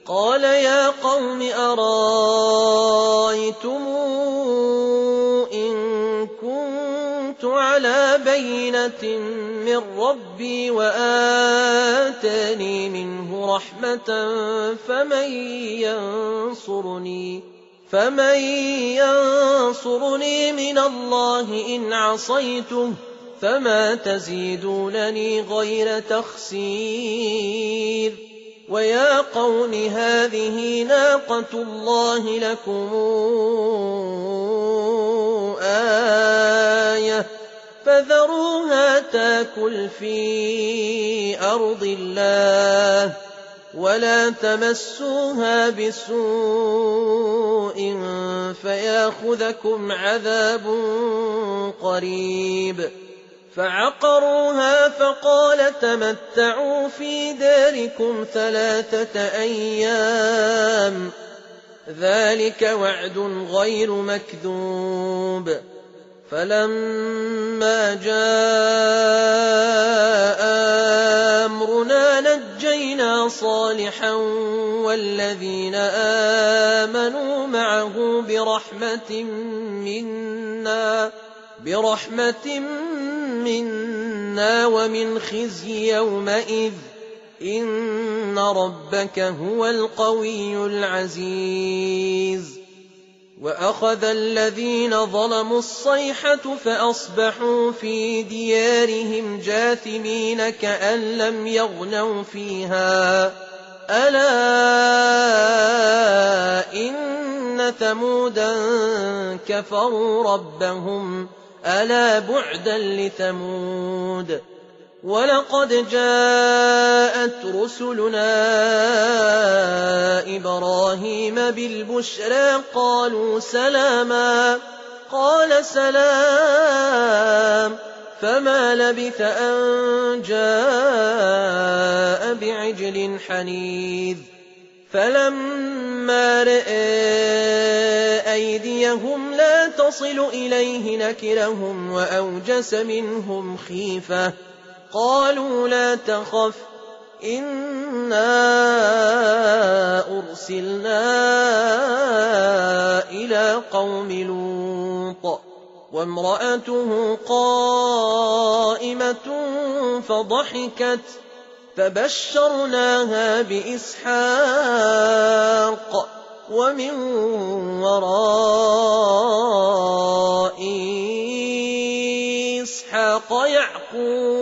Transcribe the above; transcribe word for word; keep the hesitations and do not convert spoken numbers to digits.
قال يا قوم أرأيتم إن كنت على بينة من ربي وآتاني منه رحمة فمن ينصرني فمن ينصرني من الله إن عصيته فما تزيدونني غير تخسير ويا قوم هذه ناقة الله لكم آية فذروها تاكل في أرض الله ولا تمسوها بسوء فياخذكم عذاب قريب فعقروها فقال تمتعوا في داركم ثلاثة أيام ذلك وعد غير مكذوب فلما جاء أمرنا نجينا صالحا والذين آمنوا معه برحمة منا برحمة منا ومن خزي يومئذ إن ربك هو القوي العزيز وأخذ الذين ظلموا الصيحة فأصبحوا في ديارهم جاثمين كأن لم يغنوا فيها ألا إن ثمودا كفروا ربهم ألا بعدا لثمود ولقد جاءت رسلنا إبراهيم بالبشرى قالوا سلاما قال سلام فما لبث أن جاء بعجل حنيذ فلما رأى أيديهم لا تصل إليه نكرهم وأوجس منهم خيفة قالوا لا تخف إنا أرسلنا إلى قوم لوط وامرأته قائمة فضحكت فبشرناها بإسحاق ومن وراء إسحاق يعقوب